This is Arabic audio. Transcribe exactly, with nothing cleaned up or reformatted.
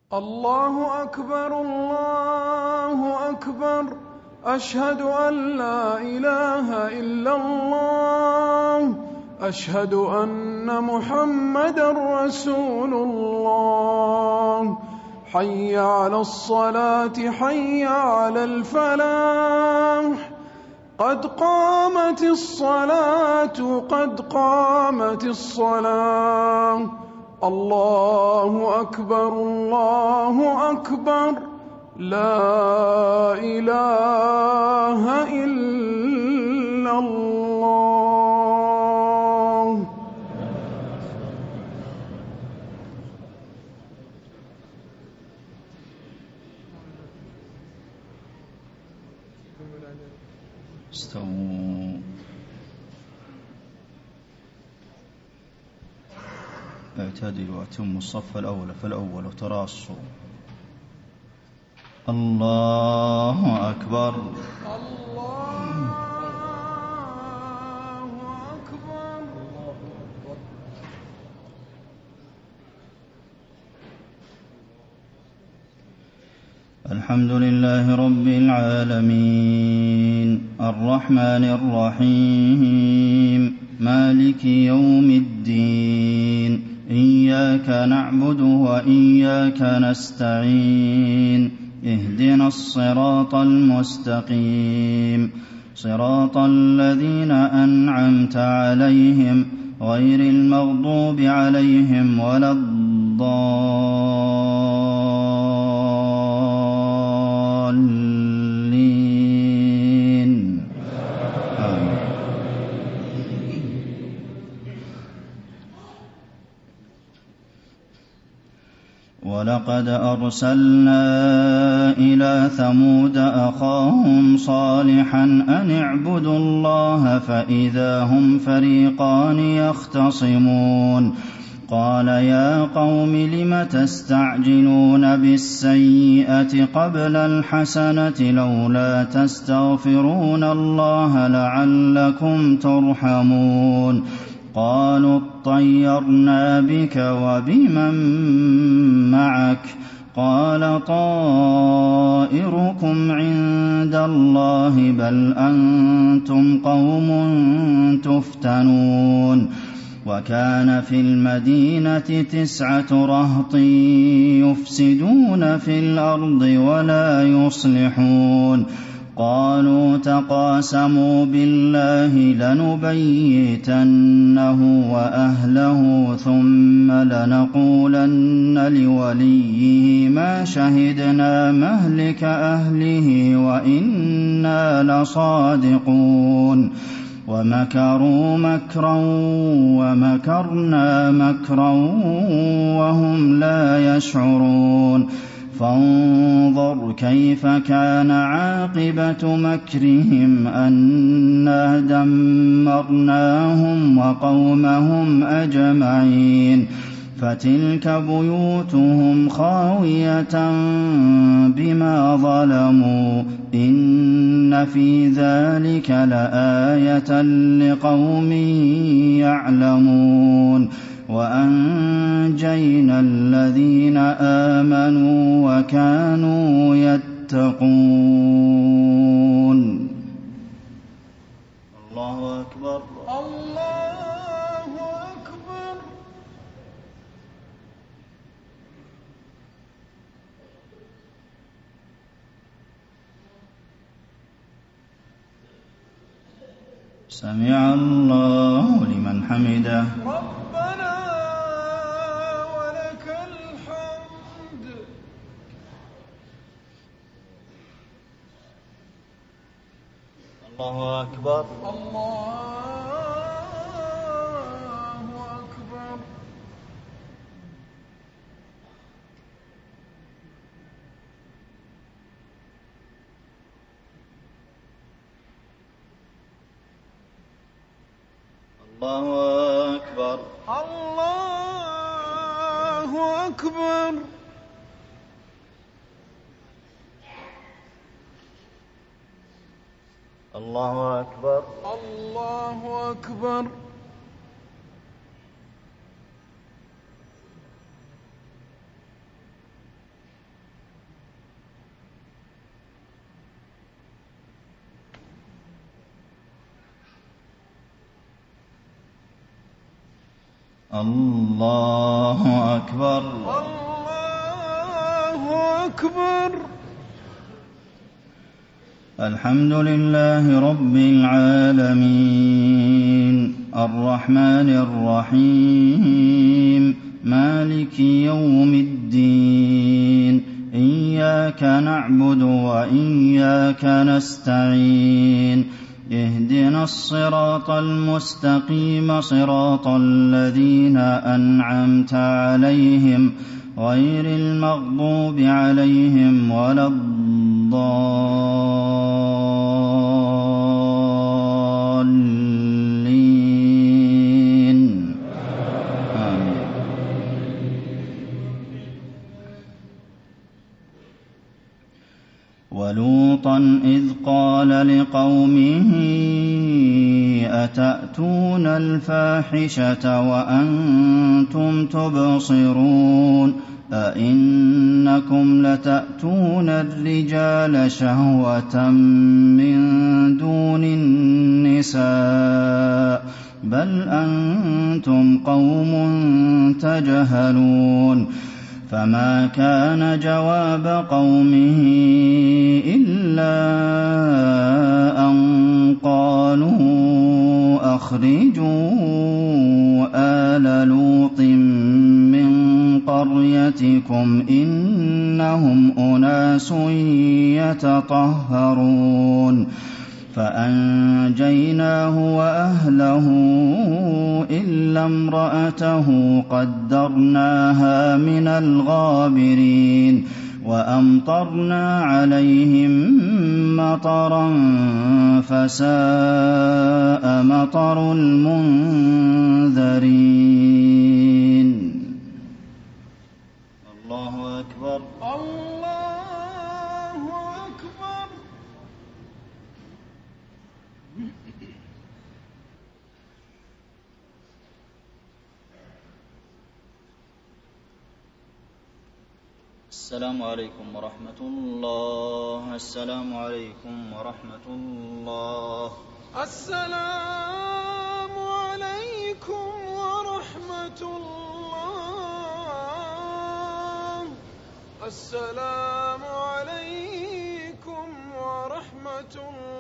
الله أكبر الله أكبر أشهد أن لا إله إلا الله أشهد أن محمدا رسول الله حي على الصلاة حي على الفلاح قد قامت الصلاة قد قامت الصلاة الله أكبر الله أكبر لا إله إلا الله. استووا اعتدلوا واتموا الصف الأول فالأول وتراصوا. الله أكبر الله أكبر. الحمد لله رب العالمين الرحمن الرحيم مالك يوم الدين إياك نعبد وإياك نستعين اهدنا الصراط المستقيم صراط الذين أنعمت عليهم غير المغضوب عليهم ولا الضالين آمين. ولقد أرسلنا إلى ثمود أخاهم صالحا أن اعبدوا الله فإذا هم فريقان يختصمون قال يا قوم لم تستعجلون بالسيئة قبل الحسنة لولا تستغفرون الله لعلكم ترحمون قالوا اطيرنا بك وبمن معك قال طائركم عند الله بل أنتم قوم تفتنون وكان في المدينة تسعة رهط يفسدون في الأرض ولا يصلحون قالوا تقاسموا بالله لنبيتنه وأهله ثم لنقولن لوليه ما شهدنا مهلك أهله وإنا لصادقون ومكروا مكرا ومكرنا مكرا وهم لا يشعرون فانظر كيف كان عاقبة مكرهم أنا دمرناهم وقومهم أجمعين فتلك بيوتهم خاوية بما ظلموا إن في ذلك لآية لقوم يعلمون وأنجينا الذين آمنوا وكانوا يتقون. الله أكبر الله أكبر. سمع الله لمن حمده ربنا ولك الحمد. الله أكبر الله أكبر. الله أكبر الله أكبر. الله أكبر الله أكبر. الله أكبر. الله أكبر. الحمد لله رب العالمين الرحمن الرحيم مالك يوم الدين إياك نعبد وإياك نستعين اهدنا الصراط المستقيم صراط الذين أنعمت عليهم غير المغضوب عليهم ولا الضالين آمين. ولوطا إذ قال لقومه أتأتون الفاحشة وأنتم تبصرون أئنكم لتأتون الرجال شهوة من دون النساء بل أنتم قوم تجهلون فما كان جواب قومه إلا أن قالوا أخرجوا آل لوط من قريتكم إنهم أناس يتطهرون فأنجيناه وأهله إلا امرأته قدرناها من الغابرين وأمطرنا عليهم مطرا فساء مطر المنذرين. الله أكبر. الله أكبر. السلام عليكم ورحمة الله. السلام عليكم ورحمة الله. السلام عليكم ورحمة الله. السلام عليكم ورحمة الله.